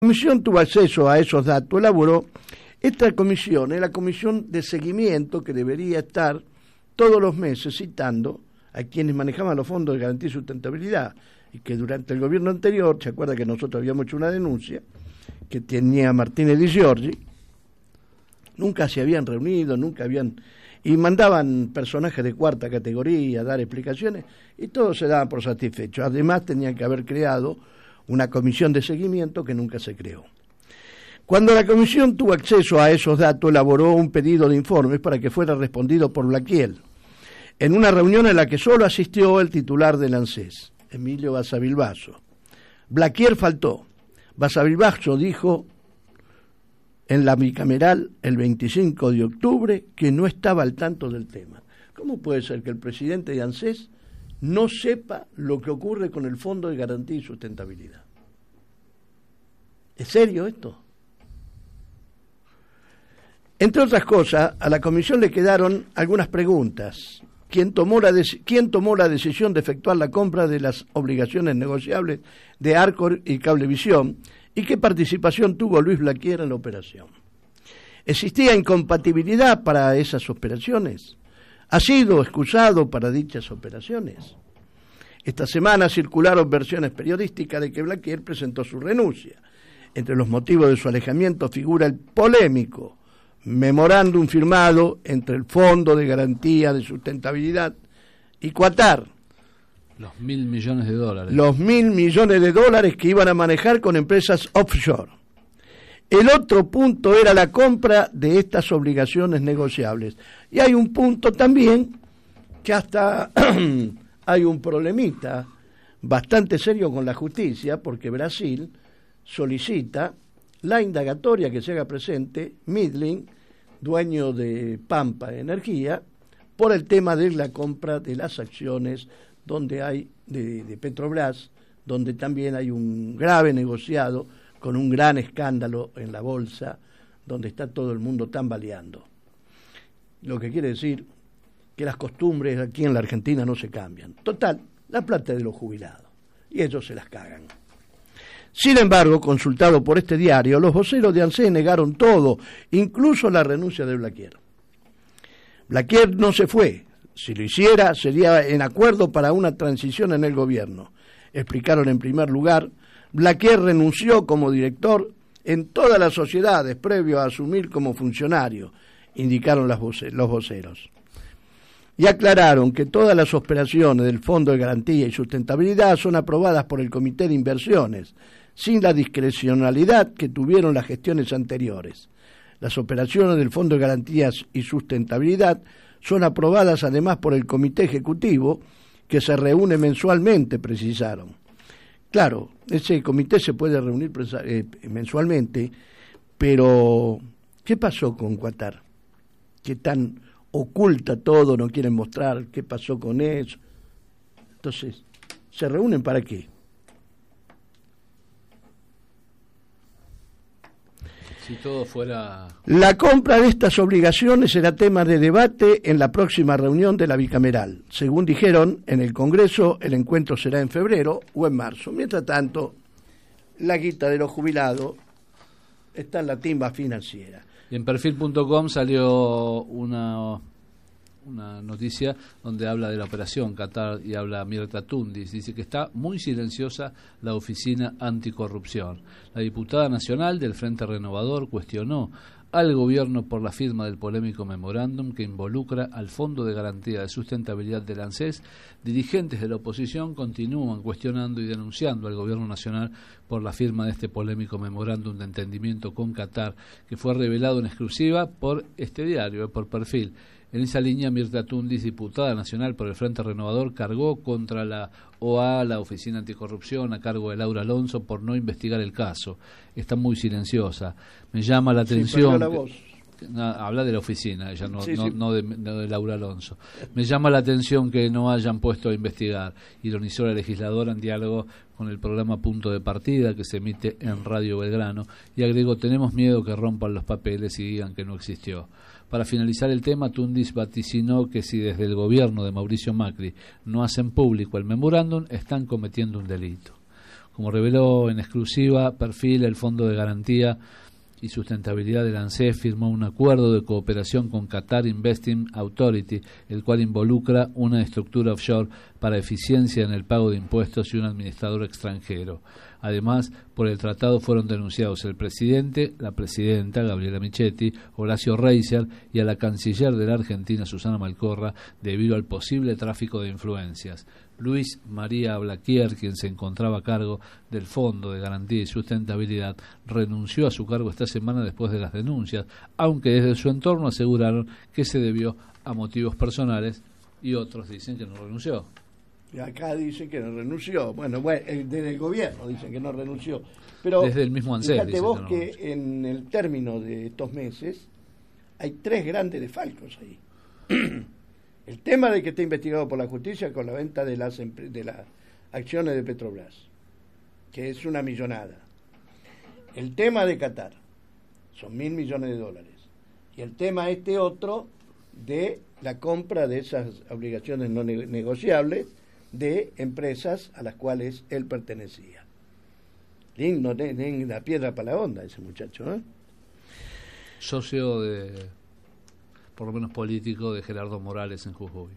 La comisión tuvo acceso a esos datos, elaboró. Esta comisión es la comisión de seguimiento que debería estar todos los meses citando a quienes manejaban los fondos de garantía y sustentabilidad, y que durante el gobierno anterior, se acuerda que nosotros habíamos hecho una denuncia que tenía Martínez Di Giorgi, nunca se habían reunido, y mandaban personajes de cuarta categoría a dar explicaciones, y todos se daban por satisfechos. Además tenían que haber creado una comisión de seguimiento que nunca se creó. Cuando la comisión tuvo acceso a esos datos, elaboró un pedido de informes para que fuera respondido por Blaquier, en una reunión en la que solo asistió el titular del ANSES, Emilio Basavilbaso. Blaquier faltó. Basavilbaso dijo en la bicameral el 25 de octubre que no estaba al tanto del tema. ¿Cómo puede ser que el presidente de ANSES no sepa lo que ocurre con el Fondo de Garantía y Sustentabilidad? ¿Es serio esto? Entre otras cosas, a la comisión le quedaron algunas preguntas. ¿Quién tomó la decisión de efectuar la compra de las obligaciones negociables de Arcor y Cablevisión? ¿Y qué participación tuvo Luis Blaquier en la operación? ¿Existía incompatibilidad para esas operaciones? ¿Ha sido excusado para dichas operaciones? Esta semana circularon versiones periodísticas de que Blaquier presentó su renuncia. Entre los motivos de su alejamiento figura el polémico memorándum firmado entre el Fondo de Garantía de Sustentabilidad y Qatar. Los $1.000 millones. Los $1.000 millones que iban a manejar con empresas offshore. El otro punto era la compra de estas obligaciones negociables. Y hay un punto también que hasta hay un problemita bastante serio con la justicia, porque Brasil solicita la indagatoria que se haga presente Midland, dueño de Pampa Energía, por el tema de la compra de las acciones donde hay de Petrobras, donde también hay un grave negociado con un gran escándalo en la bolsa, donde está todo el mundo tambaleando. Lo que quiere decir que las costumbres aquí en la Argentina no se cambian. Total, la plata es de los jubilados, y ellos se las cagan. Sin embargo, consultado por este diario, los voceros de ANSES negaron todo, incluso la renuncia de Blaquier. Blaquier no se fue. Si lo hiciera, sería en acuerdo para una transición en el gobierno. Explicaron en primer lugar, Blaquier renunció como director en todas las sociedades previo a asumir como funcionario, indicaron los voceros. Y aclararon que todas las operaciones del Fondo de Garantía y Sustentabilidad son aprobadas por el Comité de Inversiones, sin la discrecionalidad que tuvieron las gestiones anteriores. Las operaciones del Fondo de Garantías y Sustentabilidad son aprobadas además por el Comité Ejecutivo, que se reúne mensualmente, precisaron. Claro, ese comité se puede reunir mensualmente, pero ¿qué pasó con Qatar? ¿Qué tan oculta todo, no quieren mostrar qué pasó con eso? Entonces, ¿se reúnen para qué? Si todo fuera... La compra de estas obligaciones será tema de debate en la próxima reunión de la bicameral. Según dijeron en el Congreso, el encuentro será en febrero o en marzo. Mientras tanto, la guita de los jubilados está en la timba financiera. Y en perfil.com salió una noticia donde habla de la operación Qatar y habla Mirta Tundis. Dice que está muy silenciosa la oficina anticorrupción. La diputada nacional del Frente Renovador cuestionó al gobierno por la firma del polémico memorándum que involucra al Fondo de Garantía de Sustentabilidad del ANSES. Dirigentes de la oposición continúan cuestionando y denunciando al gobierno nacional por la firma de este polémico memorándum de entendimiento con Qatar, que fue revelado en exclusiva por este diario, por Perfil. En esa línea, Mirta Tundis, diputada nacional por el Frente Renovador, cargó contra la OA, la Oficina Anticorrupción, a cargo de Laura Alonso, por no investigar el caso. Está muy silenciosa. Me llama la atención... la voz. Habla de la oficina, ella no, sí, no, sí. no de Laura Alonso. Me llama la atención que no hayan puesto a investigar, ironizó la legisladora en diálogo con el programa Punto de Partida, que se emite en Radio Belgrano, y agregó: tenemos miedo que rompan los papeles y digan que no existió. Para finalizar el tema, Tundis vaticinó que si desde el gobierno de Mauricio Macri no hacen público el memorándum, están cometiendo un delito. Como reveló en exclusiva Perfil, el Fondo de Garantía y Sustentabilidad del ANSES firmó un acuerdo de cooperación con Qatar Investing Authority, el cual involucra una estructura offshore para eficiencia en el pago de impuestos y un administrador extranjero. Además, por el tratado fueron denunciados el presidente, la presidenta, Gabriela Michetti, Horacio Reiser, y a la canciller de la Argentina, Susana Malcorra, debido al posible tráfico de influencias. Luis María Blaquier, quien se encontraba a cargo del Fondo de Garantía y Sustentabilidad, renunció a su cargo esta semana después de las denuncias, aunque desde su entorno aseguraron que se debió a motivos personales y otros dicen que no renunció. Y acá dicen que no renunció. Bueno, desde el gobierno dicen que no renunció. Pero desde el mismo ANSES. Fíjate vos que en el término de estos meses hay 3 grandes desfalcos ahí. El tema de que está investigado por la justicia con la venta de las acciones de Petrobras, que es una millonada. El tema de Qatar, son $1.000 millones. Y el tema otro de la compra de esas obligaciones no negociables de empresas a las cuales él pertenecía. No tiene la piedra para la onda ese muchacho, ¿eh? Socio por lo menos político, de Gerardo Morales en Jujuy.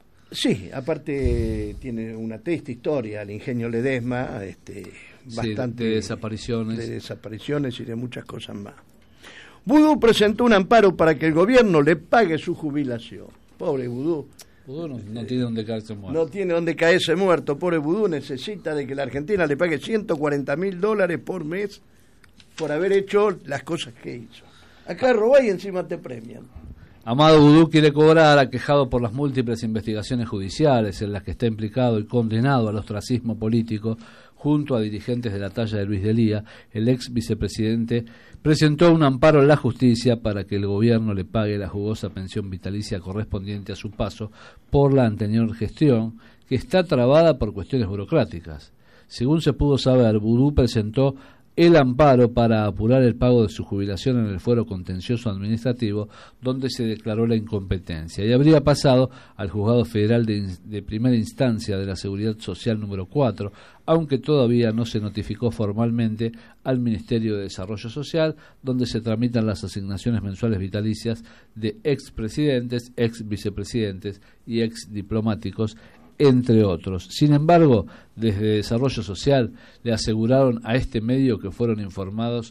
Sí, aparte tiene una triste historia, el ingenio Ledesma, bastante de desapariciones. De desapariciones y de muchas cosas más. Vudú presentó un amparo para que el gobierno le pague su jubilación. Pobre Vudú. Vudú no tiene donde caerse muerto. No tiene donde caerse muerto. Pobre Vudú necesita de que la Argentina le pague $140.000 por mes por haber hecho las cosas que hizo. Acá robá y encima te premian. Amado Vudú quiere cobrar, aquejado por las múltiples investigaciones judiciales en las que está implicado y condenado al ostracismo político junto a dirigentes de la talla de Luis Delía. El ex vicepresidente presentó un amparo en la justicia para que el gobierno le pague la jugosa pensión vitalicia correspondiente a su paso por la anterior gestión, que está trabada por cuestiones burocráticas. Según se pudo saber, Vudú presentó el amparo para apurar el pago de su jubilación en el fuero contencioso administrativo, donde se declaró la incompetencia, y habría pasado al Juzgado Federal de Primera Instancia de la Seguridad Social número 4, aunque todavía no se notificó formalmente al Ministerio de Desarrollo Social, donde se tramitan las asignaciones mensuales vitalicias de expresidentes, ex vicepresidentes y ex diplomáticos, entre otros. Sin embargo, desde Desarrollo Social le aseguraron a este medio que fueron informados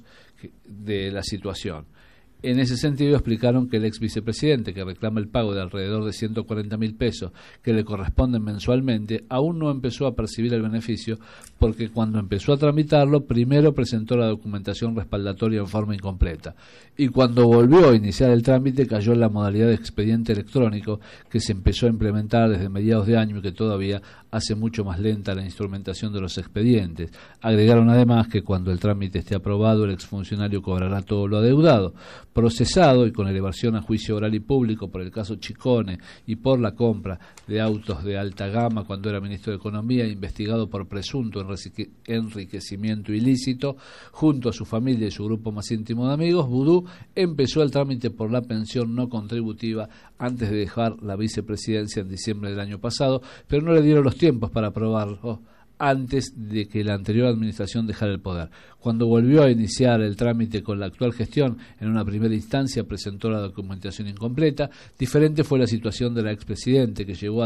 de la situación. En ese sentido explicaron que el ex vicepresidente, que reclama el pago de alrededor de 140.000 pesos que le corresponden mensualmente, aún no empezó a percibir el beneficio porque cuando empezó a tramitarlo primero presentó la documentación respaldatoria en forma incompleta y cuando volvió a iniciar el trámite cayó en la modalidad de expediente electrónico que se empezó a implementar desde mediados de año y que todavía hace mucho más lenta la instrumentación de los expedientes. Agregaron además que cuando el trámite esté aprobado el exfuncionario cobrará todo lo adeudado. Procesado y con elevación a juicio oral y público por el caso Chicone y por la compra de autos de alta gama cuando era ministro de Economía, investigado por presunto enriquecimiento ilícito, junto a su familia y su grupo más íntimo de amigos, Vudú empezó el trámite por la pensión no contributiva antes de dejar la vicepresidencia en diciembre del año pasado, pero no le dieron los tiempos para aprobarlo antes de que la anterior administración dejara el poder. Cuando volvió a iniciar el trámite con la actual gestión, en una primera instancia presentó la documentación incompleta. Diferente fue la situación de la expresidente, que llegó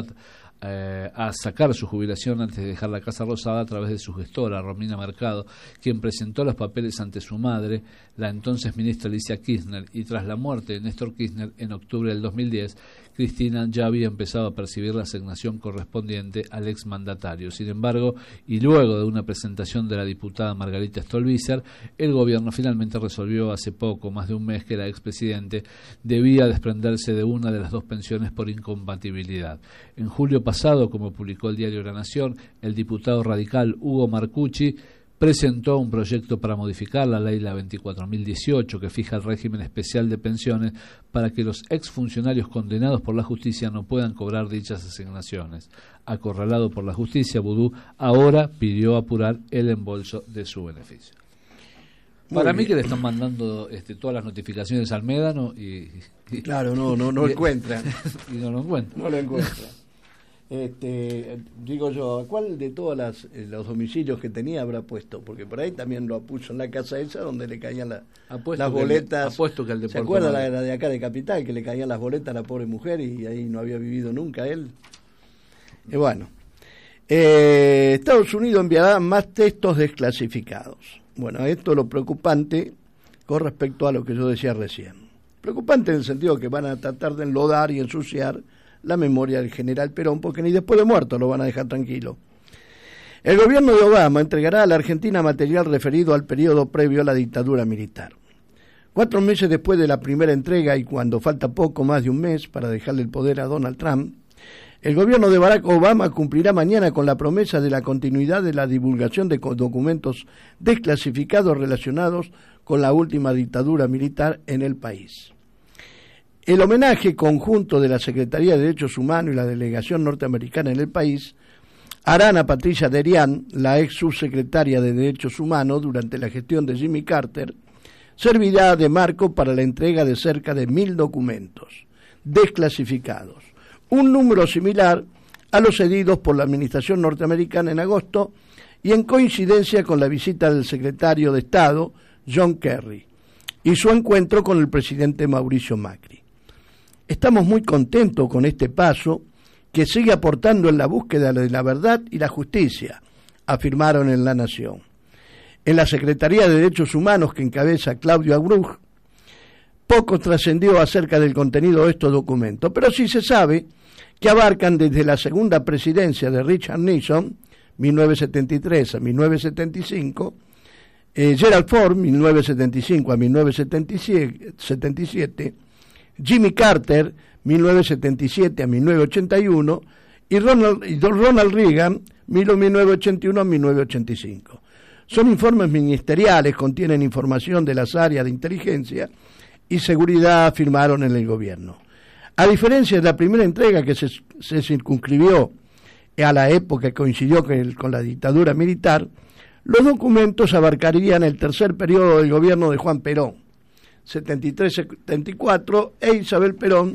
a sacar su jubilación antes de dejar la Casa Rosada a través de su gestora, Romina Mercado, quien presentó los papeles ante su madre, la entonces ministra Alicia Kirchner, y tras la muerte de Néstor Kirchner en octubre del 2010, Cristina ya había empezado a percibir la asignación correspondiente al exmandatario. Sin embargo, y luego de una presentación de la diputada Margarita Stolbizer, el gobierno finalmente resolvió hace poco, más de un mes, que la expresidente debía desprenderse de una de las dos pensiones por incompatibilidad. En julio pasado, como publicó el diario La Nación, el diputado radical Hugo Marcucci presentó un proyecto para modificar la ley la 24.018 que fija el régimen especial de pensiones para que los exfuncionarios condenados por la justicia no puedan cobrar dichas asignaciones. Acorralado por la justicia, Vudú ahora pidió apurar el embolso de su beneficio. Para mí que le están mandando todas las notificaciones al Médano y claro, no encuentran. Y no lo encuentran. No lo encuentran. Digo yo, ¿a cuál de todos los domicilios que tenía habrá puesto? Porque por ahí también lo puso en la casa esa donde le caían las boletas. Apuesto que el de ¿Se acuerda la de acá de Capital, que le caían las boletas a la pobre mujer y ahí no había vivido nunca él? Estados Unidos enviará más textos desclasificados. Bueno, esto es lo preocupante con respecto a lo que yo decía recién. Preocupante en el sentido que van a tratar de enlodar y ensuciar la memoria del general Perón, porque ni después de muerto lo van a dejar tranquilo. El gobierno de Obama entregará a la Argentina material referido al periodo previo a la dictadura militar. 4 meses después de la primera entrega y cuando falta poco más de un mes para dejarle el poder a Donald Trump, el gobierno de Barack Obama cumplirá mañana con la promesa de la continuidad de la divulgación de documentos desclasificados relacionados con la última dictadura militar en el país. El homenaje conjunto de la Secretaría de Derechos Humanos y la delegación norteamericana en el país harán a Patricia Derian, la ex subsecretaria de Derechos Humanos durante la gestión de Jimmy Carter, servirá de marco para la entrega de cerca de 1.000 documentos desclasificados, un número similar a los cedidos por la administración norteamericana en agosto y en coincidencia con la visita del secretario de Estado, John Kerry, y su encuentro con el presidente Mauricio Macri. Estamos muy contentos con este paso que sigue aportando en la búsqueda de la verdad y la justicia, afirmaron en La Nación. En la Secretaría de Derechos Humanos que encabeza Claudio Abreu, poco trascendió acerca del contenido de estos documentos, pero sí se sabe que abarcan desde la segunda presidencia de Richard Nixon, 1973 a 1975, Gerald Ford, 1975 a 1977, Jimmy Carter, 1977 a 1981, y Ronald Reagan, 1981 a 1985. Son informes ministeriales, contienen información de las áreas de inteligencia y seguridad, afirmaron en el gobierno. A diferencia de la primera entrega que se circunscribió a la época que coincidió con la dictadura militar, los documentos abarcarían el tercer periodo del gobierno de Juan Perón, 73-74, e Isabel Perón,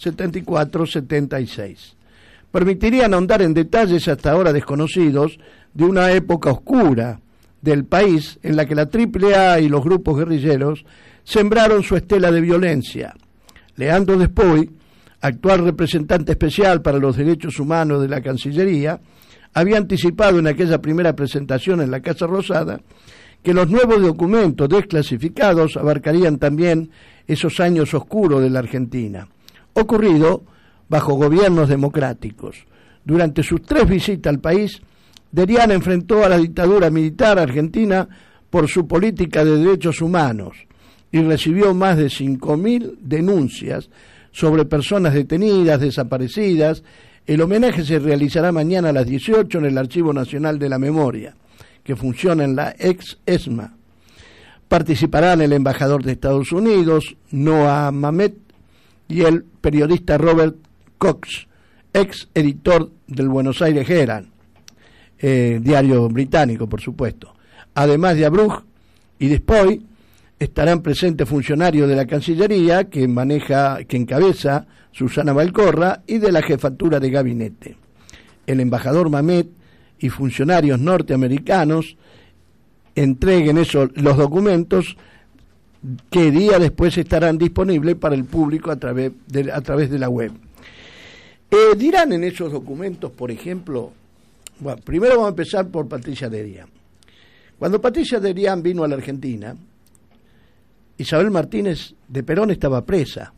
74-76. Permitirían ahondar en detalles hasta ahora desconocidos de una época oscura del país en la que la AAA y los grupos guerrilleros sembraron su estela de violencia. Leandro Despoy, actual representante especial para los derechos humanos de la Cancillería, había anticipado en aquella primera presentación en la Casa Rosada que los nuevos documentos desclasificados abarcarían también esos años oscuros de la Argentina, ocurrido bajo gobiernos democráticos. Durante sus 3 visitas al país, Derian enfrentó a la dictadura militar argentina por su política de derechos humanos y recibió más de 5.000 denuncias sobre personas detenidas, desaparecidas. El homenaje se realizará mañana a las 18 en el Archivo Nacional de la Memoria, que funciona en la ex ESMA. Participarán el embajador de Estados Unidos, Noah Mamet, y el periodista Robert Cox, ex editor del Buenos Aires Herald, diario británico, por supuesto. Además de Abreu y Despoy, estarán presentes funcionarios de la Cancillería que encabeza Susana Valcorra y de la Jefatura de Gabinete. El embajador Mamet y funcionarios norteamericanos entreguen los documentos que día después estarán disponibles para el público a través de la web. Dirán en esos documentos, por ejemplo, bueno, primero vamos a empezar por Patricia Derian. Cuando Patricia Derian vino a la Argentina, Isabel Martínez de Perón estaba presa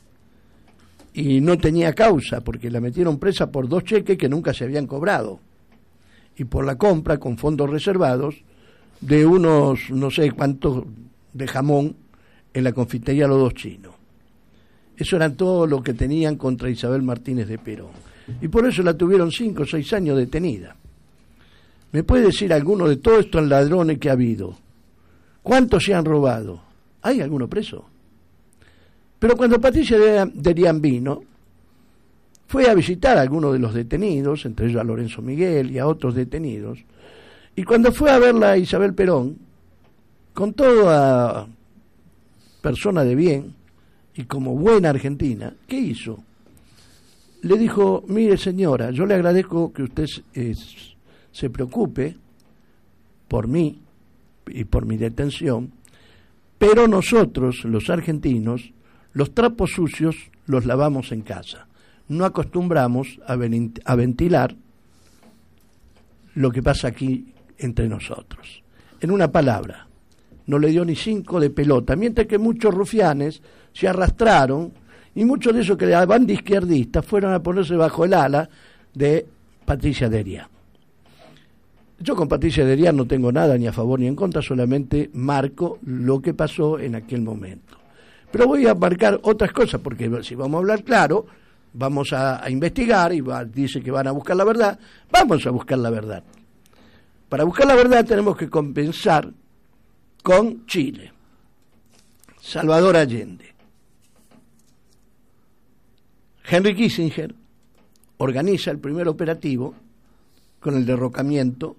y no tenía causa porque la metieron presa por 2 cheques que nunca se habían cobrado y por la compra con fondos reservados de unos no sé cuántos de jamón en la confitería Los Dos Chinos. Eso era todo lo que tenían contra Isabel Martínez de Perón. Y por eso la tuvieron 5 o 6 años detenida. ¿Me puede decir alguno de todos estos ladrones que ha habido? ¿Cuántos se han robado? ¿Hay alguno preso? Pero cuando Patricia Derian vino, fue a visitar a algunos de los detenidos, entre ellos a Lorenzo Miguel y a otros detenidos, y cuando fue a verla a Isabel Perón, con toda persona de bien y como buena argentina, ¿qué hizo? le dijo: mire señora, yo le agradezco que usted se preocupe por mí y por mi detención, pero nosotros, los argentinos, los trapos sucios los lavamos en casa. No acostumbramos a ventilar lo que pasa aquí entre nosotros. En una palabra, no le dio ni 5 de pelota, mientras que muchos rufianes se arrastraron y muchos de esos que van de izquierdistas fueron a ponerse bajo el ala de Patricia Derian. Yo con Patricia Derian no tengo nada ni a favor ni en contra, solamente marco lo que pasó en aquel momento. Pero voy a marcar otras cosas, porque si vamos a hablar claro, vamos a investigar, y dice que van a buscar la verdad, vamos a buscar la verdad. Para buscar la verdad tenemos que compensar con Chile. Salvador Allende. Henry Kissinger organiza el primer operativo con el derrocamiento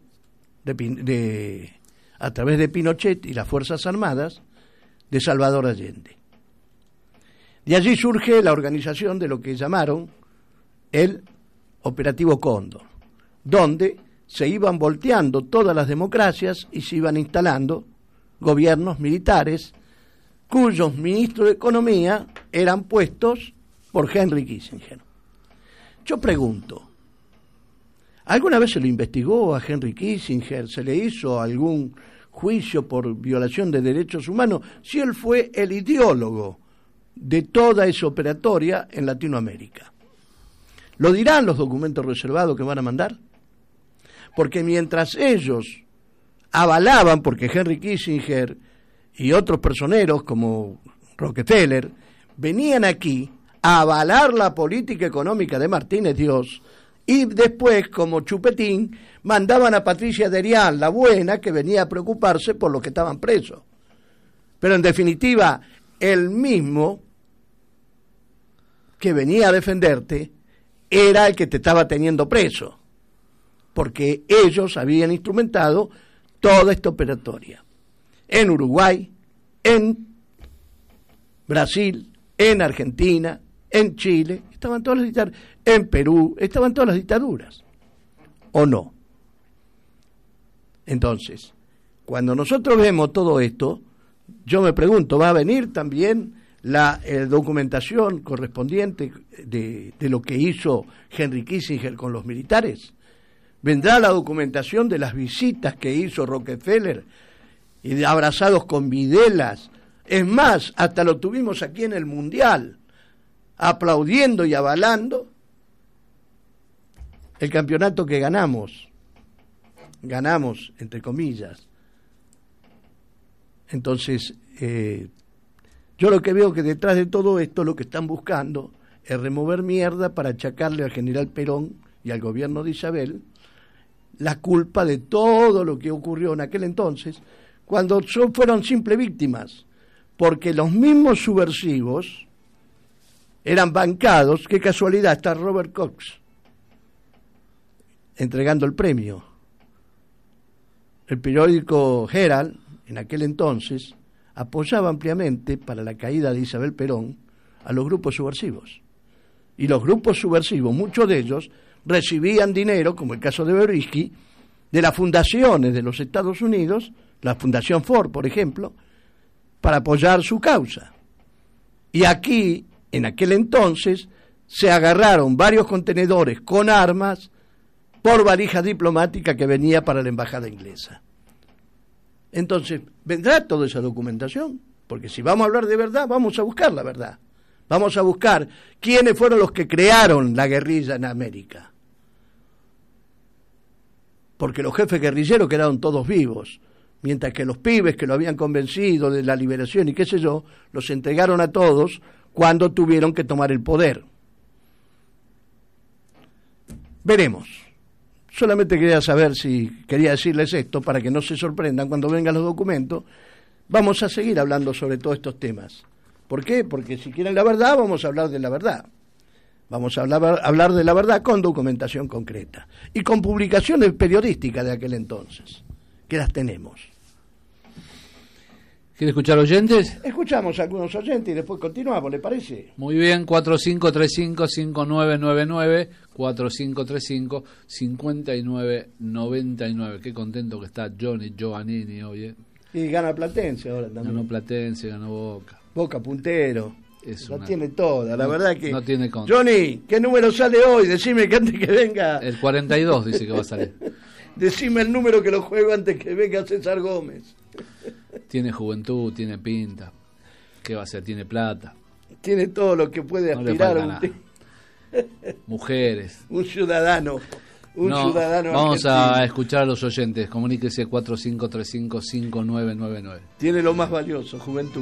a través de Pinochet y las Fuerzas Armadas de Salvador Allende. De allí surge la organización de lo que llamaron el Operativo Cóndor, donde se iban volteando todas las democracias y se iban instalando gobiernos militares cuyos ministros de Economía eran puestos por Henry Kissinger. Yo pregunto, ¿alguna vez se lo investigó a Henry Kissinger? ¿Se le hizo algún juicio por violación de derechos humanos? Si él fue el ideólogo de toda esa operatoria en Latinoamérica. ¿Lo dirán los documentos reservados que van a mandar? Porque mientras ellos avalaban, porque Henry Kissinger y otros personeros como Rockefeller venían aquí a avalar la política económica de Martínez Dios, y después, como chupetín, mandaban a Patricia Derian, la buena, que venía a preocuparse por los que estaban presos. Pero en definitiva, el mismo que venía a defenderte era el que te estaba teniendo preso, porque ellos habían instrumentado toda esta operatoria. En Uruguay, en Brasil, en Argentina, en Chile, estaban todas las dictaduras, en Perú, estaban todas las dictaduras, ¿o no? Entonces, cuando nosotros vemos todo esto, yo me pregunto, ¿va a venir también la documentación correspondiente de lo que hizo Henry Kissinger con los militares? ¿Vendrá la documentación de las visitas que hizo Rockefeller y de abrazados con Videlas? Es más, hasta lo tuvimos aquí en el Mundial, aplaudiendo y avalando el campeonato que ganamos entre comillas. Entonces, yo lo que veo que detrás de todo esto lo que están buscando es remover mierda para achacarle al general Perón y al gobierno de Isabel la culpa de todo lo que ocurrió en aquel entonces, cuando fueron simples víctimas, porque los mismos subversivos eran bancados. Qué casualidad, está Robert Cox entregando el premio. El periódico Herald, en aquel entonces, apoyaba ampliamente para la caída de Isabel Perón a los grupos subversivos. Y los grupos subversivos, muchos de ellos, recibían dinero, como el caso de Berbisky, de las fundaciones de los Estados Unidos, la Fundación Ford, por ejemplo, para apoyar su causa. Y aquí, en aquel entonces, se agarraron varios contenedores con armas por valija diplomática que venía para la embajada inglesa. Entonces, ¿vendrá toda esa documentación? Porque si vamos a hablar de verdad, vamos a buscar la verdad. Vamos a buscar quiénes fueron los que crearon la guerrilla en América. Porque los jefes guerrilleros quedaron todos vivos, mientras que los pibes que lo habían convencido de la liberación y qué sé yo, los entregaron a todos cuando tuvieron que tomar el poder. Veremos. Solamente quería decirles esto para que no se sorprendan cuando vengan los documentos. Vamos a seguir hablando sobre todos estos temas. ¿Por qué? Porque si quieren la verdad, vamos a hablar de la verdad. Vamos a hablar de la verdad con documentación concreta y con publicaciones periodísticas de aquel entonces, que las tenemos. ¿Quiere escuchar oyentes? Escuchamos a algunos oyentes y después continuamos, ¿le parece? Muy bien, 4535-5999, 4535-5999. Qué contento que está Johnny Giovannini hoy. Y gana Platense ahora también. Ganó Platense, ganó Boca. Boca puntero. La tiene toda, la no, verdad que... No tiene contra. Johnny, ¿qué número sale hoy? Decime que antes que venga... El 42 dice que va a salir. Decime el número que lo juego antes que venga César Gómez. Tiene juventud, tiene pinta. ¿Qué va a hacer? Tiene plata. Tiene todo lo que puede aspirar a un... Mujeres. Un ciudadano. Ciudadano vamos argentino. A escuchar a los oyentes. Comuníquese 4535-5999. Tiene lo más valioso, juventud.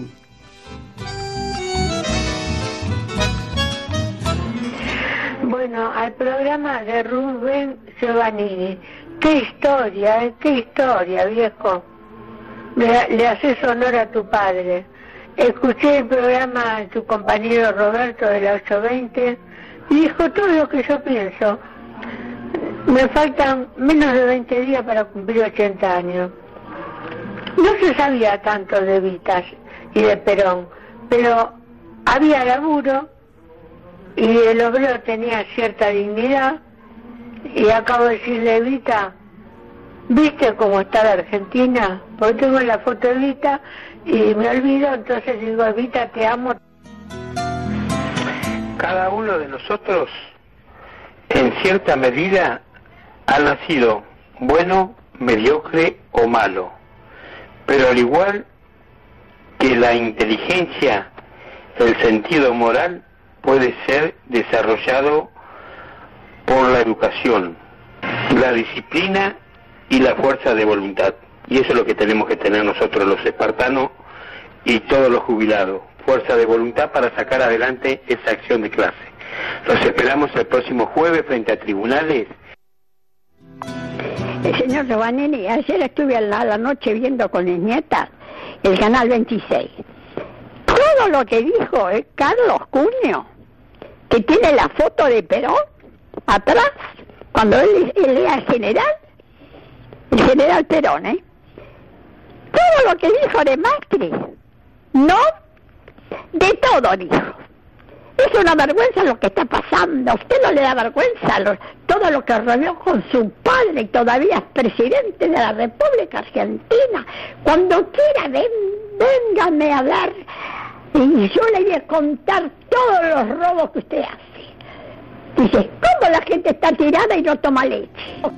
Bueno, al programa de Rubén Giovannini. Qué historia, viejo. Le haces honor a tu padre. Escuché el programa de tu compañero Roberto de la 820 y dijo todo lo que yo pienso. Me faltan menos de 20 días para cumplir 80 años. No se sabía tanto de Vitas y de Perón, pero había laburo y el obrero tenía cierta dignidad. Y acabo de decirle, Evita, ¿viste cómo está la Argentina? Porque tengo la foto de Evita y me olvido, entonces digo, Evita, te amo. Cada uno de nosotros, en cierta medida, ha nacido bueno, mediocre o malo. Pero al igual que la inteligencia, el sentido moral puede ser desarrollado por la educación, la disciplina y la fuerza de voluntad. Y eso es lo que tenemos que tener nosotros los espartanos y todos los jubilados. Fuerza de voluntad para sacar adelante esa acción de clase. Los esperamos el próximo jueves frente a tribunales. Señor Giovannini, ayer estuve a la noche viendo con mis nietas el canal 26. Todo lo que dijo Carlos Cunio, que tiene la foto de Perón atrás, cuando él era el general Perón, todo lo que dijo de Macri, no, de todo dijo. Es una vergüenza lo que está pasando. ¿A usted no le da vergüenza todo lo que rodeó con su padre y todavía es presidente de la República Argentina? Cuando quiera, véngame a hablar y yo le voy a contar todos los robos que usted hace. Dice, ¿cómo la gente está tirada y no toma leche?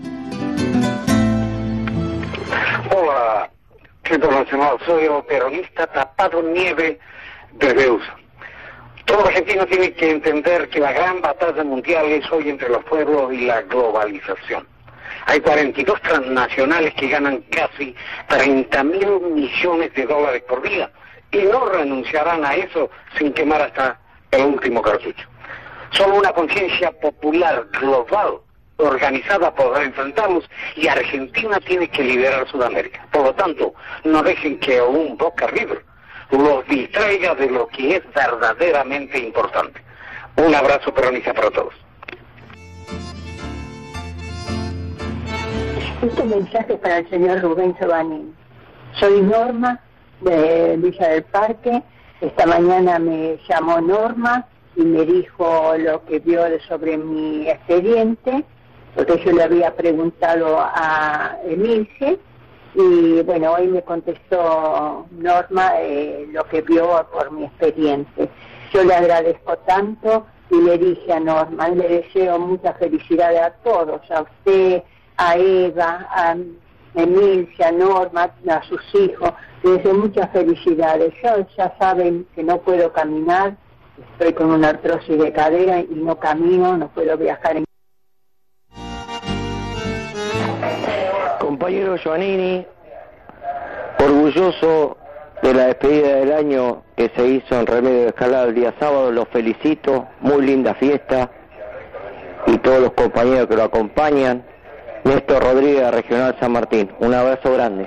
Hola, internacional, soy el peronista tapado en nieve de Reus. Todo argentino tiene que entender que la gran batalla mundial es hoy entre los pueblos y la globalización. Hay 42 transnacionales que ganan casi 30.000 millones de dólares por día y no renunciarán a eso sin quemar hasta el último cartucho. Solo una conciencia popular global organizada podrá enfrentarlos y Argentina tiene que liderar Sudamérica. Por lo tanto, no dejen que un Boca River los distraiga de lo que es verdaderamente importante. Un abrazo peronista para todos. Este mensaje para el señor Rubén Giovannini. Soy Norma de Villa del Parque. Esta mañana me llamó Norma y me dijo lo que vio sobre mi expediente, porque yo le había preguntado a Emilce. Y bueno, hoy me contestó Norma lo que vio por mi expediente. Yo le agradezco tanto y le dije a Norma, le deseo mucha felicidad a todos, a usted, a Eva, a Emilce, a Norma, a sus hijos. Les deseo muchas felicidades. Ya saben que no puedo caminar, estoy con una artrosis de cadera y no camino, no puedo viajar en... Compañero Giovannini, orgulloso de la despedida del año que se hizo en Remedio de Escalada el día sábado, los felicito, muy linda fiesta, y todos los compañeros que lo acompañan. Néstor Rodríguez, Regional San Martín, un abrazo grande.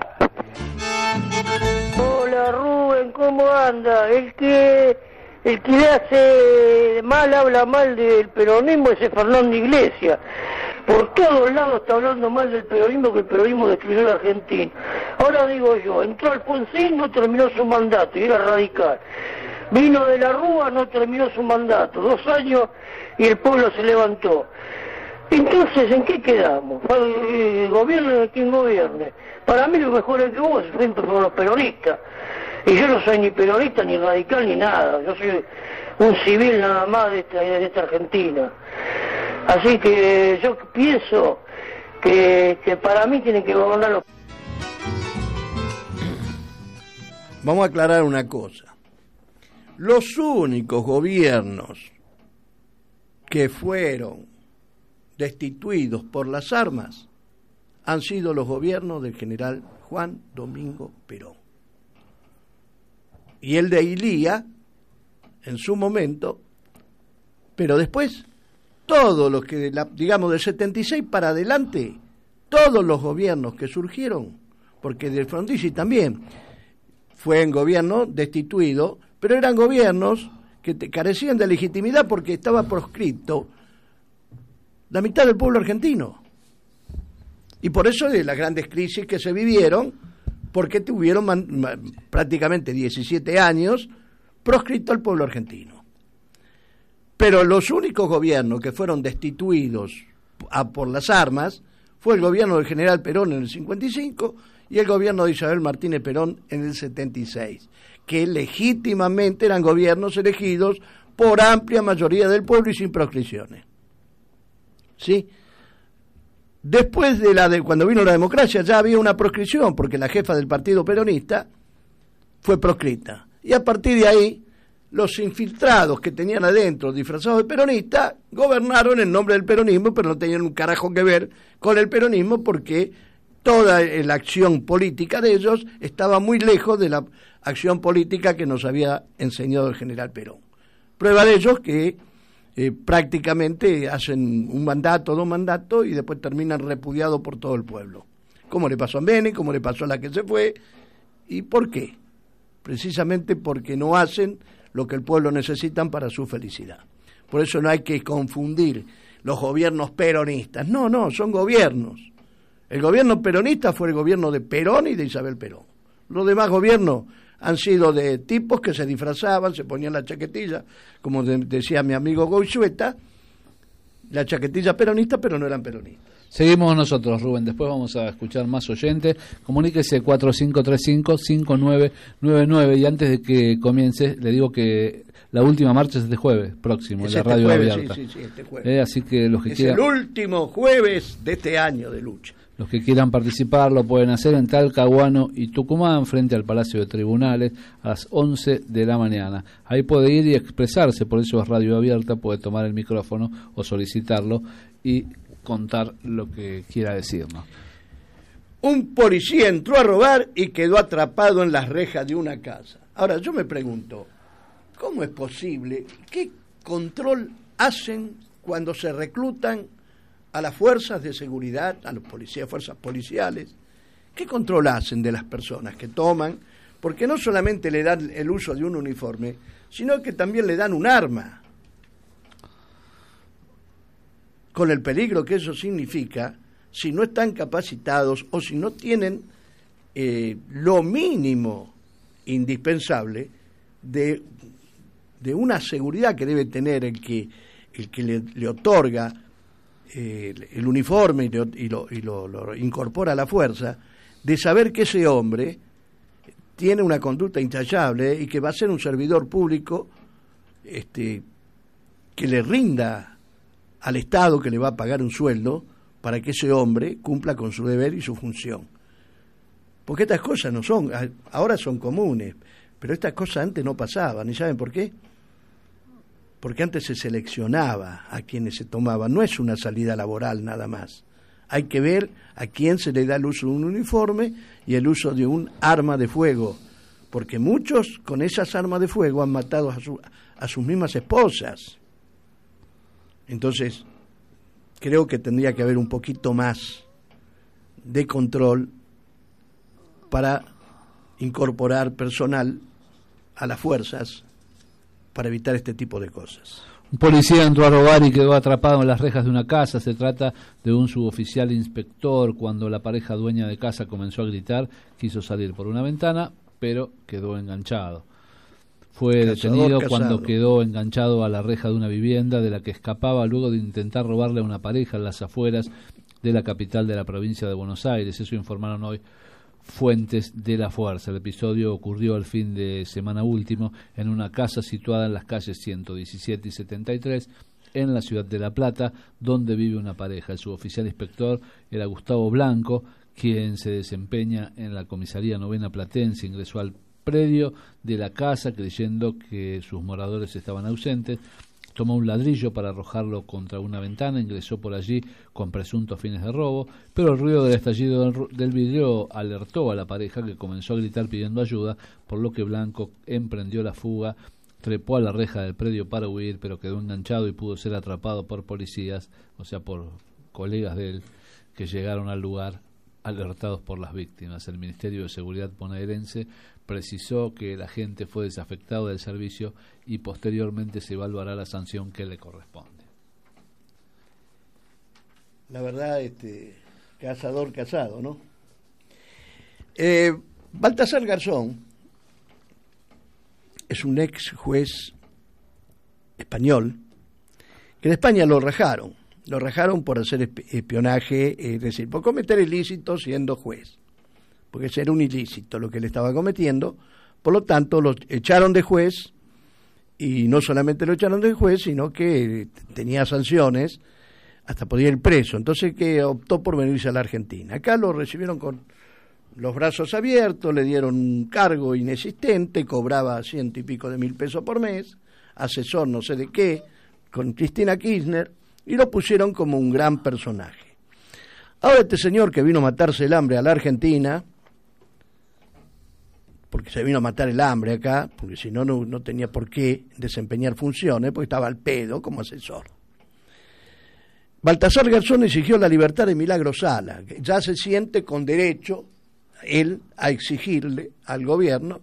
Hola Rubén, ¿cómo anda? El que le hace mal, habla mal del peronismo, ese Fernando Iglesias. Por todos lados está hablando más del peronismo, que el peronismo destruyó la Argentina. Ahora digo yo, entró Alfonsín, no terminó su mandato, y era radical. Vino de la Rúa, no terminó su mandato, 2 años y el pueblo se levantó. Entonces, ¿en qué quedamos? ¿Gobierno de quien gobierne? Para mí lo mejor es que hubo siempre fueron los peronistas. Y yo no soy ni peronista, ni radical, ni nada. Yo soy un civil nada más de esta Argentina. Así que yo pienso que para mí tienen que gobernar los... Vamos a aclarar una cosa. Los únicos gobiernos que fueron destituidos por las armas han sido los gobiernos del general Juan Domingo Perón. Y el de Ilía, en su momento, pero después, todos los que, digamos, del 76 para adelante, todos los gobiernos que surgieron, porque del Frondizi también fue en gobierno destituido, pero eran gobiernos que carecían de legitimidad porque estaba proscripto la mitad del pueblo argentino. Y por eso de las grandes crisis que se vivieron, porque tuvieron prácticamente 17 años proscripto al pueblo argentino. Pero los únicos gobiernos que fueron destituidos por las armas fue el gobierno del general Perón en el 55 y el gobierno de Isabel Martínez Perón en el 76, que legítimamente eran gobiernos elegidos por amplia mayoría del pueblo y sin proscripciones. ¿Sí? Después de cuando vino la democracia ya había una proscripción, porque la jefa del partido peronista fue proscrita. Y a partir de ahí, los infiltrados que tenían adentro, disfrazados de peronistas, gobernaron en nombre del peronismo, pero no tenían un carajo que ver con el peronismo, porque toda la acción política de ellos estaba muy lejos de la acción política que nos había enseñado el general Perón. Prueba de ello que prácticamente hacen un mandato, 2 mandatos y después terminan repudiados por todo el pueblo. Como le pasó a Menem, como le pasó a la que se fue. ¿Y por qué? Precisamente porque no hacen lo que el pueblo necesita para su felicidad. Por eso no hay que confundir los gobiernos peronistas. No, son gobiernos. El gobierno peronista fue el gobierno de Perón y de Isabel Perón. Los demás gobiernos han sido de tipos que se disfrazaban, se ponían la chaquetilla, como decía mi amigo Goizueta, la chaquetilla peronista, pero no eran peronistas. Seguimos nosotros, Rubén, después vamos a escuchar más oyentes. Comuníquese 4535-5999 y antes de que comience, le digo que la última marcha es este jueves próximo, en la radio abierta. Sí, este jueves. Así que los que quieran... Es el último jueves de este año de lucha. Los que quieran participar lo pueden hacer en Talcahuano y Tucumán, frente al Palacio de Tribunales, a las 11 de la mañana. Ahí puede ir y expresarse, por eso es radio abierta, puede tomar el micrófono o solicitarlo y contar lo que quiera decirnos. Un policía entró a robar y quedó atrapado en las rejas de una casa. Ahora, yo me pregunto, ¿cómo es posible? ¿Qué control hacen cuando se reclutan a las fuerzas de seguridad, a los policías, fuerzas policiales? ¿Qué control hacen de las personas que toman? Porque no solamente le dan el uso de un uniforme, sino que también le dan un arma, con el peligro que eso significa si no están capacitados o si no tienen lo mínimo indispensable de una seguridad que debe tener el que le otorga el uniforme y lo incorpora a la fuerza, de saber que ese hombre tiene una conducta intachable y que va a ser un servidor público que le rinda al Estado, que le va a pagar un sueldo para que ese hombre cumpla con su deber y su función. Porque estas cosas no son, ahora son comunes, pero estas cosas antes no pasaban. ¿Y saben por qué? Porque antes se seleccionaba a quienes se tomaban. No es una salida laboral nada más. Hay que ver a quién se le da el uso de un uniforme y el uso de un arma de fuego. Porque muchos con esas armas de fuego han matado a sus mismas esposas. Entonces, creo que tendría que haber un poquito más de control para incorporar personal a las fuerzas para evitar este tipo de cosas. Un policía entró a robar y quedó atrapado en las rejas de una casa. Se trata de un suboficial inspector. Cuando la pareja dueña de casa comenzó a gritar, quiso salir por una ventana, pero quedó enganchado. Fue detenido cuando quedó enganchado a la reja de una vivienda de la que escapaba luego de intentar robarle a una pareja en las afueras de la capital de la provincia de Buenos Aires. Eso informaron hoy fuentes de la fuerza. El episodio ocurrió el fin de semana último en una casa situada en las calles 117 y 73 en la ciudad de La Plata, donde vive una pareja. El suboficial inspector era Gustavo Blanco, quien se desempeña en la comisaría novena platense. Ingresó al predio de la casa creyendo que sus moradores estaban ausentes. Tomó un ladrillo para arrojarlo contra una ventana, ingresó por allí con presuntos fines de robo, pero el ruido del estallido del vidrio alertó a la pareja, que comenzó a gritar pidiendo ayuda, por lo que Blanco emprendió la fuga, trepó a la reja del predio para huir, pero quedó enganchado y pudo ser atrapado por policías, o sea, por colegas de él, que llegaron al lugar alertados por las víctimas. El Ministerio de Seguridad bonaerense precisó que el agente fue desafectado del servicio y posteriormente se evaluará la sanción que le corresponde. La verdad, cazador casado, ¿no? Baltasar Garzón es un ex juez español que en España lo rajaron por hacer espionaje, es decir, por cometer ilícitos siendo juez, porque ese era un ilícito lo que él estaba cometiendo. Por lo tanto lo echaron de juez, y no solamente lo echaron de juez, sino que tenía sanciones, hasta podía ir preso. Entonces que optó por venirse a la Argentina. Acá lo recibieron con los brazos abiertos, le dieron un cargo inexistente, cobraba 100 y pico de mil pesos por mes, asesor no sé de qué, con Cristina Kirchner, y lo pusieron como un gran personaje. Ahora este señor que vino a matarse el hambre a la Argentina, porque se vino a matar el hambre acá, porque si no, no tenía por qué desempeñar funciones, porque estaba al pedo como asesor. Baltasar Garzón exigió la libertad de Milagro Sala, que ya se siente con derecho él a exigirle al gobierno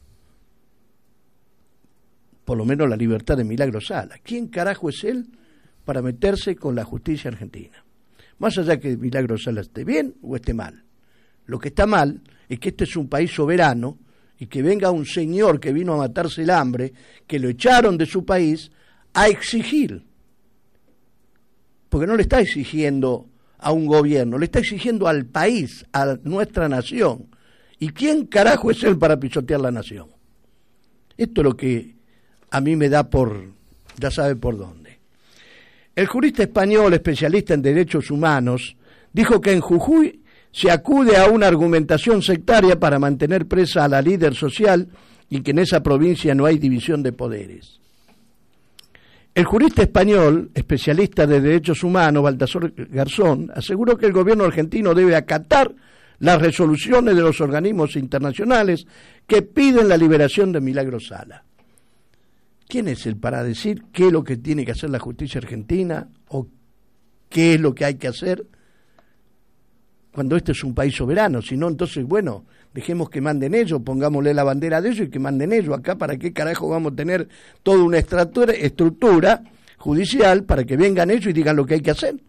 por lo menos la libertad de Milagro Sala. ¿Quién carajo es él para meterse con la justicia argentina? Más allá que Milagro Sala esté bien o esté mal. Lo que está mal es que este es un país soberano y que venga un señor que vino a matarse el hambre, que lo echaron de su país, a exigir. Porque no le está exigiendo a un gobierno, le está exigiendo al país, a nuestra nación. ¿Y quién carajo es él para pisotear la nación? Esto es lo que a mí me da por, ya sabe por dónde. El jurista español especialista en derechos humanos dijo que en Jujuy se acude a una argumentación sectaria para mantener presa a la líder social y que en esa provincia no hay división de poderes. El jurista español, especialista de derechos humanos, Baltasar Garzón, aseguró que el gobierno argentino debe acatar las resoluciones de los organismos internacionales que piden la liberación de Milagro Sala. ¿Quién es él para decir qué es lo que tiene que hacer la justicia argentina o qué es lo que hay que hacer cuando este es un país soberano? Si no, entonces, bueno, dejemos que manden ellos, pongámosle la bandera de ellos y que manden ellos. Acá, ¿para qué carajo vamos a tener toda una estructura judicial para que vengan ellos y digan lo que hay que hacer?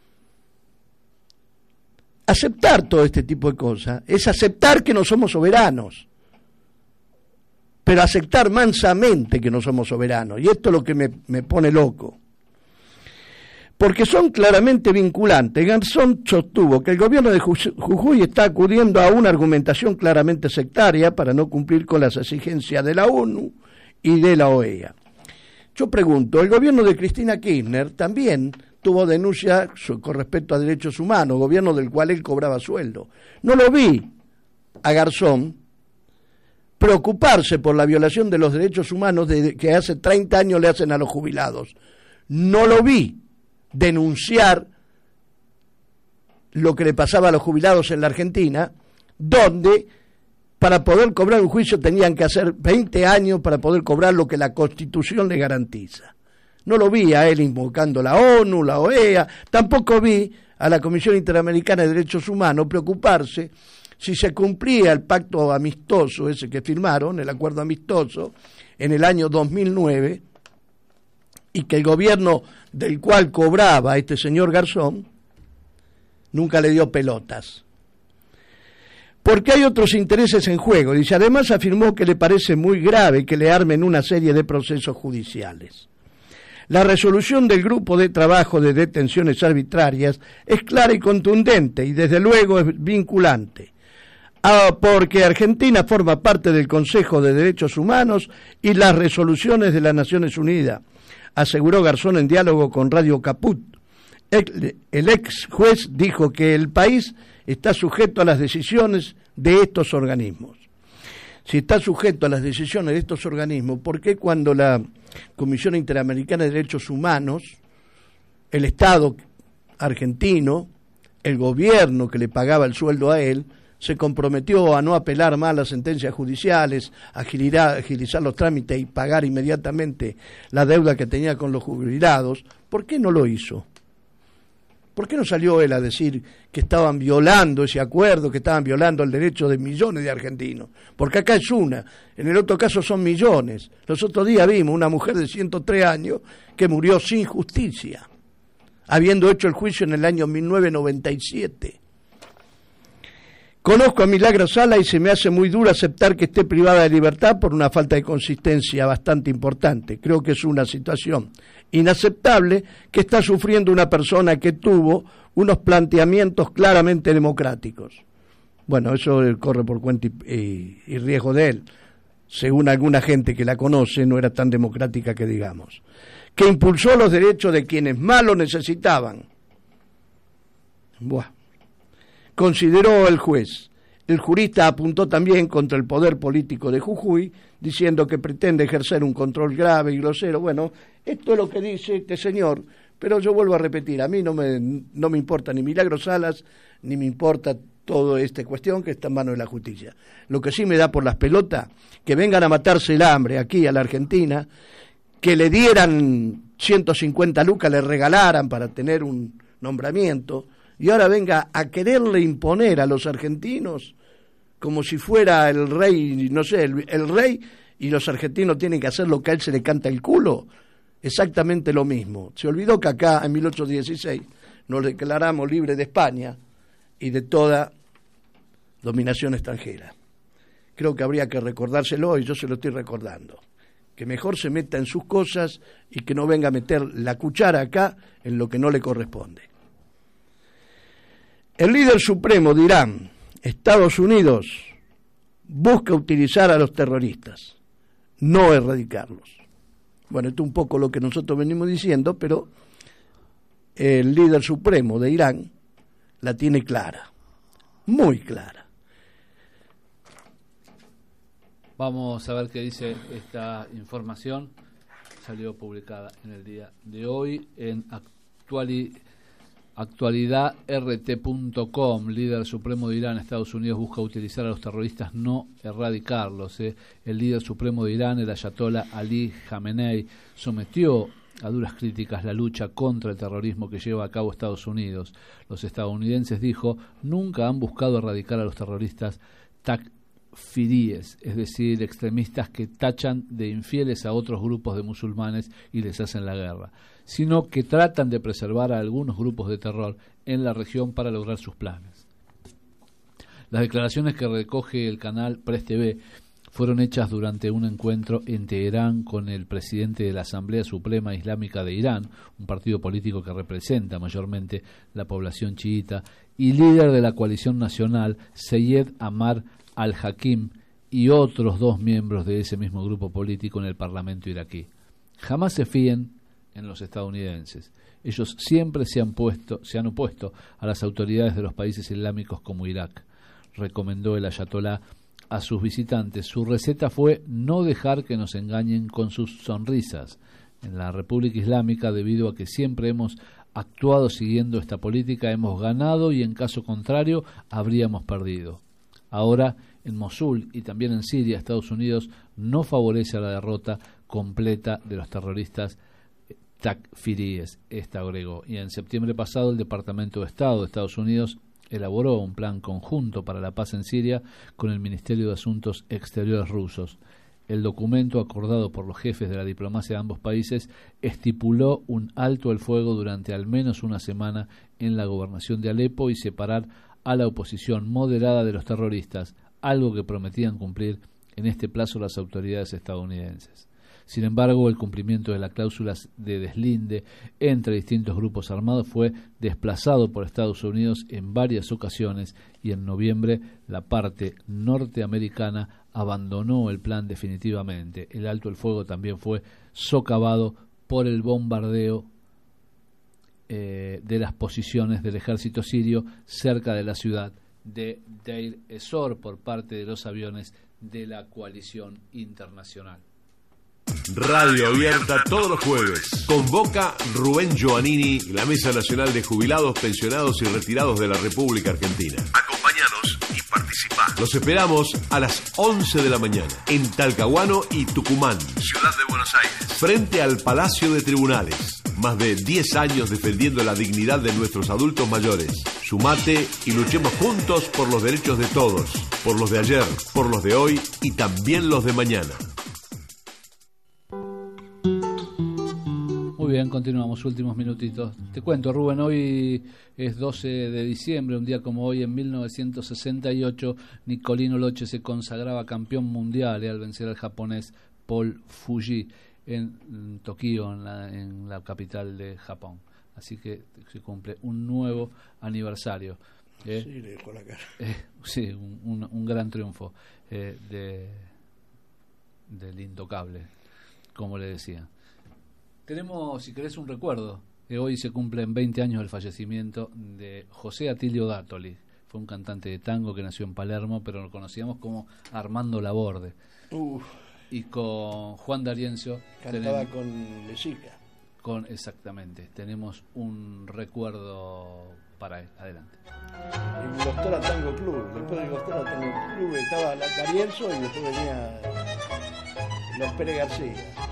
Aceptar todo este tipo de cosas es aceptar que no somos soberanos, pero aceptar mansamente que no somos soberanos. Y esto es lo que me pone loco, porque son claramente vinculantes. Garzón sostuvo que el gobierno de Jujuy está acudiendo a una argumentación claramente sectaria para no cumplir con las exigencias de la ONU y de la OEA. Yo pregunto, el gobierno de Cristina Kirchner también tuvo denuncia con respecto a derechos humanos, gobierno del cual él cobraba sueldo. No lo vi a Garzón preocuparse por la violación de los derechos humanos que hace 30 años le hacen a los jubilados. No lo vi denunciar lo que le pasaba a los jubilados en la Argentina, donde para poder cobrar un juicio tenían que hacer 20 años para poder cobrar lo que la Constitución le garantiza. No lo vi a él invocando la ONU, la OEA, tampoco vi a la Comisión Interamericana de Derechos Humanos preocuparse si se cumplía el pacto amistoso ese que firmaron, el acuerdo amistoso, en el año 2009, y que el gobierno del cual cobraba este señor Garzón nunca le dio pelotas. Porque hay otros intereses en juego. Dice, además afirmó que le parece muy grave que le armen una serie de procesos judiciales. La resolución del grupo de trabajo de detenciones arbitrarias es clara y contundente y desde luego es vinculante, porque Argentina forma parte del Consejo de Derechos Humanos y las resoluciones de las Naciones Unidas, aseguró Garzón en diálogo con Radio Caput. El ex juez dijo que el país está sujeto a las decisiones de estos organismos. Si está sujeto a las decisiones de estos organismos, ¿por qué cuando la Comisión Interamericana de Derechos Humanos, el Estado argentino, el gobierno que le pagaba el sueldo a él, se comprometió a no apelar más las sentencias judiciales, a agilizar los trámites y pagar inmediatamente la deuda que tenía con los jubilados? ¿Por qué no lo hizo? ¿Por qué no salió él a decir que estaban violando ese acuerdo, que estaban violando el derecho de millones de argentinos? Porque acá es una, en el otro caso son millones. Los otros días vimos una mujer de 103 años que murió sin justicia, habiendo hecho el juicio en el año 1997. Conozco a Milagro Sala y se me hace muy duro aceptar que esté privada de libertad por una falta de consistencia bastante importante. Creo que es una situación inaceptable que está sufriendo una persona que tuvo unos planteamientos claramente democráticos. Bueno, eso corre por cuenta y riesgo de él. Según alguna gente que la conoce, no era tan democrática que digamos. Que impulsó los derechos de quienes más lo necesitaban. Buah. Consideró el juez. El jurista apuntó también contra el poder político de Jujuy, diciendo que pretende ejercer un control grave y grosero. Bueno, esto es lo que dice este señor, pero yo vuelvo a repetir, a mí no me importa ni Milagro Salas, ni me importa toda esta cuestión que está en manos de la justicia. Lo que sí me da por las pelotas, que vengan a matarse el hambre aquí a la Argentina, que le dieran 150 lucas, le regalaran para tener un nombramiento, y ahora venga a quererle imponer a los argentinos como si fuera el rey, no sé, el rey, y los argentinos tienen que hacer lo que a él se le canta el culo. Exactamente lo mismo. Se olvidó que acá en 1816 nos declaramos libres de España y de toda dominación extranjera. Creo que habría que recordárselo y yo se lo estoy recordando. Que mejor se meta en sus cosas y que no venga a meter la cuchara acá en lo que no le corresponde. El líder supremo de Irán, Estados Unidos, busca utilizar a los terroristas, no erradicarlos. Bueno, esto es un poco lo que nosotros venimos diciendo, pero el líder supremo de Irán la tiene clara, muy clara. Vamos a ver qué dice esta información. Salió publicada en el día de hoy en actualidadrt.com. Líder supremo de Irán, Estados Unidos busca utilizar a los terroristas, no erradicarlos. El líder supremo de Irán, el ayatolá Ali Khamenei, sometió a duras críticas la lucha contra el terrorismo que lleva a cabo Estados Unidos. Los estadounidenses, dijo, nunca han buscado erradicar a los terroristas takfiríes, es decir, extremistas que tachan de infieles a otros grupos de musulmanes y les hacen la guerra, sino que tratan de preservar a algunos grupos de terror en la región para lograr sus planes. Las declaraciones que recoge el canal Press TV fueron hechas durante un encuentro en Teherán con el presidente de la Asamblea Suprema Islámica de Irán, un partido político que representa mayormente la población chiita, y líder de la coalición nacional, Seyed Ammar al-Hakim, y otros dos miembros de ese mismo grupo político en el Parlamento iraquí. Jamás se fíen en los estadounidenses. Ellos siempre se han opuesto a las autoridades de los países islámicos como Irak, recomendó el ayatolá a sus visitantes. Su receta fue no dejar que nos engañen con sus sonrisas. En la República Islámica, debido a que siempre hemos actuado siguiendo esta política, hemos ganado y en caso contrario habríamos perdido. Ahora, en Mosul y también en Siria, Estados Unidos no favorece la derrota completa de los terroristas takfiríes, agregó. Y en septiembre pasado, el Departamento de Estado de Estados Unidos elaboró un plan conjunto para la paz en Siria con el Ministerio de Asuntos Exteriores rusos. El documento acordado por los jefes de la diplomacia de ambos países estipuló un alto el fuego durante al menos una semana en la gobernación de Alepo y separar a la oposición moderada de los terroristas, algo que prometían cumplir en este plazo las autoridades estadounidenses. Sin embargo, el cumplimiento de las cláusulas de deslinde entre distintos grupos armados fue desplazado por Estados Unidos en varias ocasiones y en noviembre la parte norteamericana abandonó el plan definitivamente. El alto el fuego también fue socavado por el bombardeo de las posiciones del ejército sirio cerca de la ciudad de Deir ez-Zor por parte de los aviones de la coalición internacional. Radio abierta todos los jueves. Convoca Rubén Giovannini, la Mesa Nacional de Jubilados, Pensionados y Retirados de la República Argentina. Acompáñanos y participá. Los esperamos a las 11 de la mañana en Talcahuano y Tucumán, Ciudad de Buenos Aires, frente al Palacio de Tribunales. Más de 10 años defendiendo la dignidad de nuestros adultos mayores. Sumate y luchemos juntos por los derechos de todos, por los de ayer, por los de hoy y también los de mañana. Muy bien, continuamos, últimos minutitos. Te cuento, Rubén, hoy es 12 de diciembre, un día como hoy, en 1968, Nicolino Loche se consagraba campeón mundial al vencer al japonés Paul Fuji en Tokio, en la capital de Japón. Así que se cumple un nuevo aniversario. Sí, le dejó la cara. Sí, un gran triunfo del intocable, como le decía. Tenemos, si querés, un recuerdo. Hoy se cumplen 20 años del fallecimiento de José Atilio Dátoli. Fue un cantante de tango que nació en Palermo, pero lo conocíamos como Armando Laborde. Y con Juan D'Arienzo cantaba con Lezica. Exactamente. Tenemos un recuerdo para él. Adelante. En Gostora Tango Club. Después de Gostora Tango Club estaba D'Arienzo y después venía los Pérez García.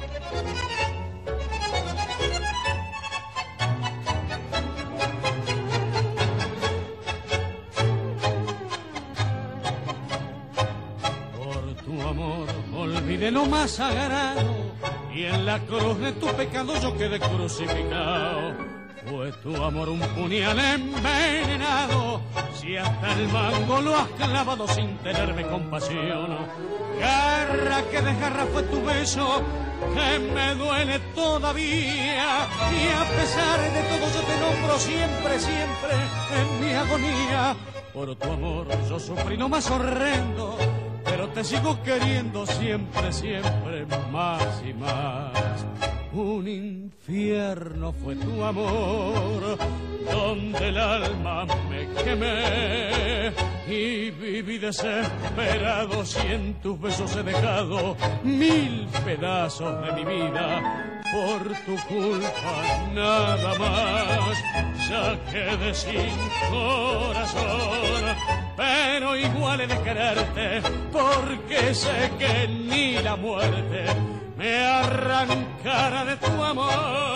Olvidé lo más sagrado y en la cruz de tu pecado yo quedé crucificado. Fue tu amor un puñal envenenado, si hasta el mango lo has clavado sin tenerme compasión. Garra que desgarra fue tu beso, que me duele todavía, y a pesar de todo yo te nombro siempre, siempre en mi agonía. Por tu amor yo sufrí lo más horrendo, pero te sigo queriendo siempre, siempre más y más. Un infierno fue tu amor, donde el alma me quemé y viví desesperado si en tus besos he dejado 1000 pedazos de mi vida. Por tu culpa nada más, ya quedé sin corazón, pero igual he de quererte, porque sé que ni la muerte me arrancará de tu amor.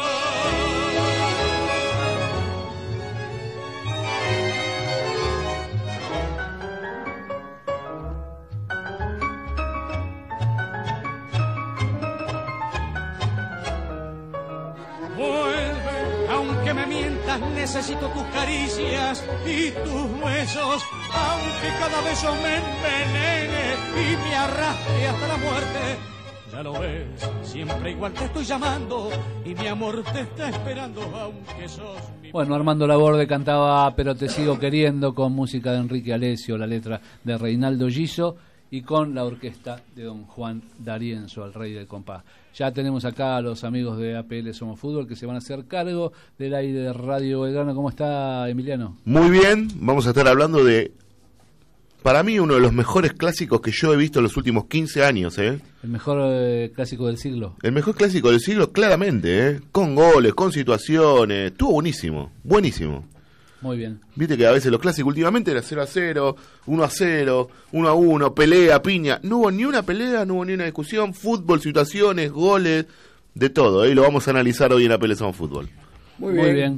Vuelve, aunque me mientas, necesito tus caricias y tus besos, aunque cada beso me envenene y me arrastre hasta la muerte. Ya lo ves, siempre igual te estoy llamando y mi amor te está esperando, aunque sos mi... Bueno, Armando Laborde cantaba Pero te sigo queriendo, con música de Enrique Alessio, la letra de Reinaldo Giso y con la orquesta de don Juan D'Arienzo, el rey del compás. Ya tenemos acá a los amigos de APL Somos Fútbol que se van a hacer cargo del aire de Radio Belgrano. ¿Cómo está, Emiliano? Muy bien, vamos a estar hablando de, para mí, uno de los mejores clásicos que yo he visto en los últimos 15 años. El mejor clásico del siglo. El mejor clásico del siglo, claramente, con goles, con situaciones. Estuvo buenísimo, buenísimo. Muy bien. Viste que a veces los clásicos últimamente era 0-0, 1-0, 1-1, pelea, piña. No hubo ni una pelea, no hubo ni una discusión. Fútbol, situaciones, goles, de todo. Y lo vamos a analizar hoy en APL Somos Fútbol. Muy bien.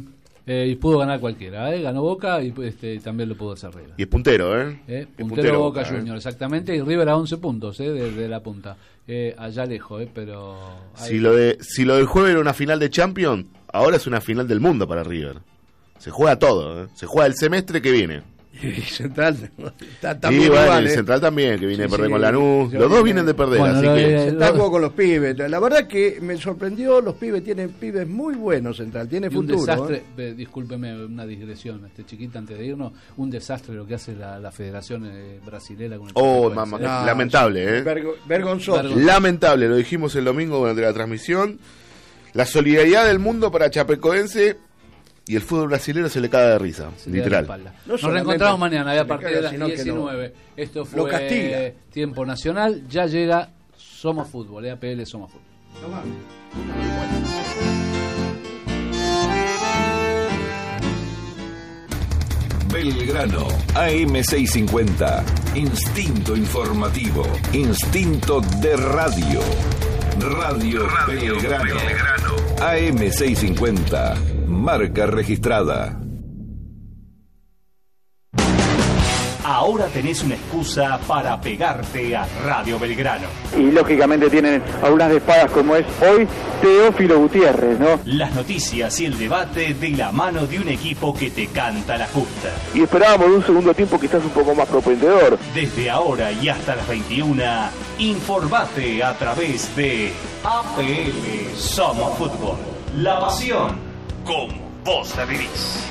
Y pudo ganar cualquiera, ganó Boca y también lo pudo hacer River. Y es puntero, Puntero Boca Juniors, exactamente, y River a 11 puntos de la punta. Allá lejos, pero... Si lo del jueves era una final de Champions, ahora es una final del mundo para River. Se juega todo, se juega el semestre que viene. Y Central está también igual, Central también, que viene de perder con Lanús. Los dos vienen de perder, así que... Central jugó con los pibes. La verdad que me sorprendió, los pibes tienen pibes muy buenos, Central, tiene futuro. Un desastre, discúlpeme una digresión, chiquita, antes de irnos, un desastre lo que hace la Federación Brasilera con el lamentable, vergonzoso. Lamentable, lo dijimos el domingo durante la transmisión. La solidaridad del mundo para Chapecoense... Y el fútbol brasileño se le cae de risa, literal. Nos reencontramos mañana, a partir de las 19. Esto fue Tiempo Nacional. Ya llega Somos Fútbol, APL Somos Fútbol. Belgrano, AM650. Instinto informativo. Instinto de radio. Radio Belgrano. AM650. Marca registrada. Ahora tenés una excusa para pegarte a Radio Belgrano. Y lógicamente tienen algunas espadas como es hoy Teófilo Gutiérrez, ¿no? Las noticias y el debate de la mano de un equipo que te canta la justa. Y esperábamos un segundo tiempo quizás un poco más propendedor. Desde ahora y hasta las 21, informate a través de APL Somos Fútbol. La pasión como vos la vivís.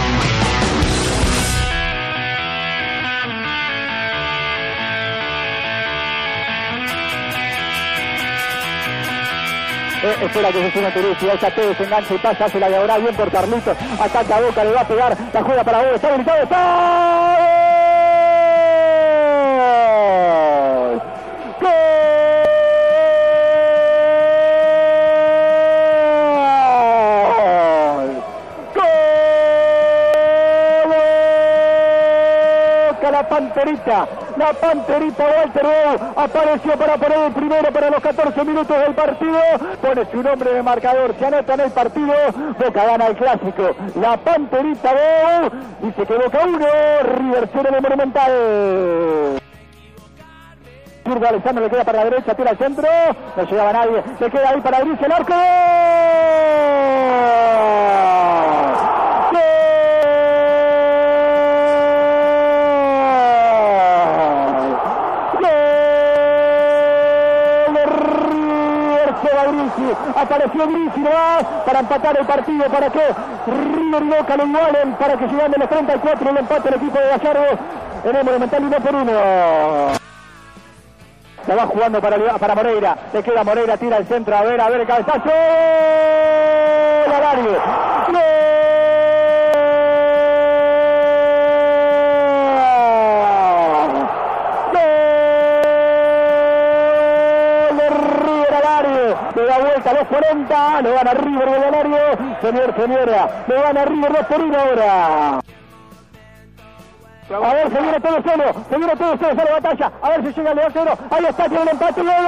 Espera que se suene Teresi, ahí está Tevez, engancha y pasa, hace la diagonal bien por Carlitos, ataca a Boca, le va a pegar, la juega para Boca, está habilitado, ¡está! ¡Gol! La panterita Walter Bou apareció para poner el primero para los 14 minutos del partido, pone su nombre de marcador, se anota en el partido, Boca gana el clásico, la panterita Bou, dice que Boca 1, River 0 de Monumental. Zurdo Alessandro le queda para la derecha, tira al centro, no llegaba nadie, le queda ahí para abrirse el arco. Apareció Grisi nomás para empatar el partido, para que River y Boca lo igualen, para que llegando a los 34 el empate el equipo de Gallardo en el Monumental 1-1. Se va jugando para Moreira, le queda Moreira, tira el centro, a ver el cabezazo, la largue, a 2:40, le gana River de Ganario, señora, le gana River 2-1 ahora. A ver, se viene todo solo, sale batalla, a ver si llega el 2-0, ahí está, tiene el empate, ¡gol!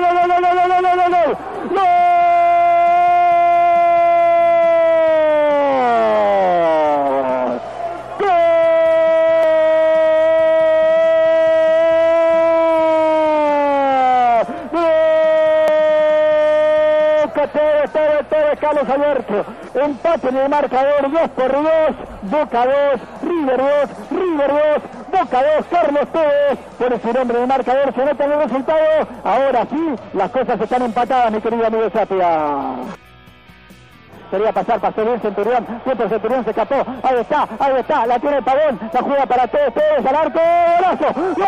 Carlos Alberto, empate en el marcador, 2-2, Boca 2, River 2, Boca 2, Carlos Tevez, pone su nombre en el marcador, se nota en el resultado, ahora sí, las cosas están empatadas, mi querido amigo Sapia. Quería pasar, pasó bien Centurión, Centurión se escapó, ahí está, la tiene el Pavón, la juega para Tevez al arco, golazo, ¡gol!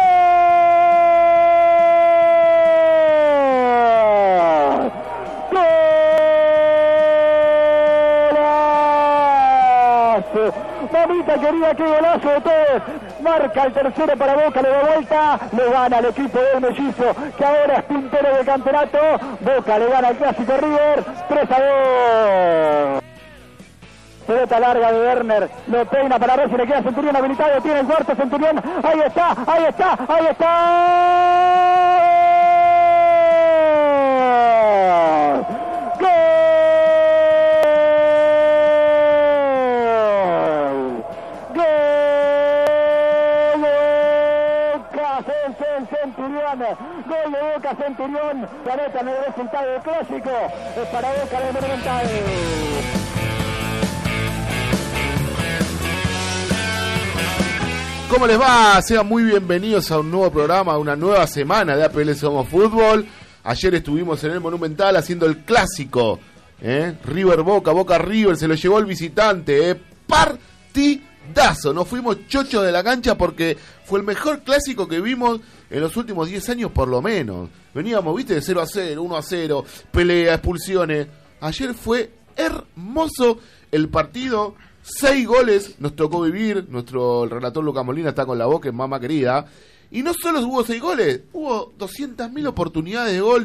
Mamita querida, qué golazo de Tevez, marca el tercero para Boca, le da vuelta, le gana al equipo del Mellizo, que ahora es puntero del campeonato, Boca le gana al clásico River, 3-2. Pelota larga de Werner, lo peina para ver si le queda Centurión habilitado, tiene el cuarto Centurión, ahí está. la Centurión, se anota en el resultado del clásico, es para Boca del Monumental. ¿Cómo les va? Sean muy bienvenidos a un nuevo programa, a una nueva semana de APL Somos Fútbol. Ayer estuvimos en el Monumental haciendo el clásico, River Boca, Boca River, se lo llevó el visitante, partidazo. Nos fuimos chochos de la cancha porque fue el mejor clásico que vimos en los últimos 10 años por lo menos. Veníamos, viste, de 0-0, 1-0, pelea, expulsiones. Ayer fue hermoso el partido. 6 goles nos tocó vivir. El relator Lucas Molina está con la boca en mamá querida. Y no solo hubo 6 goles, hubo 200.000 oportunidades de gol.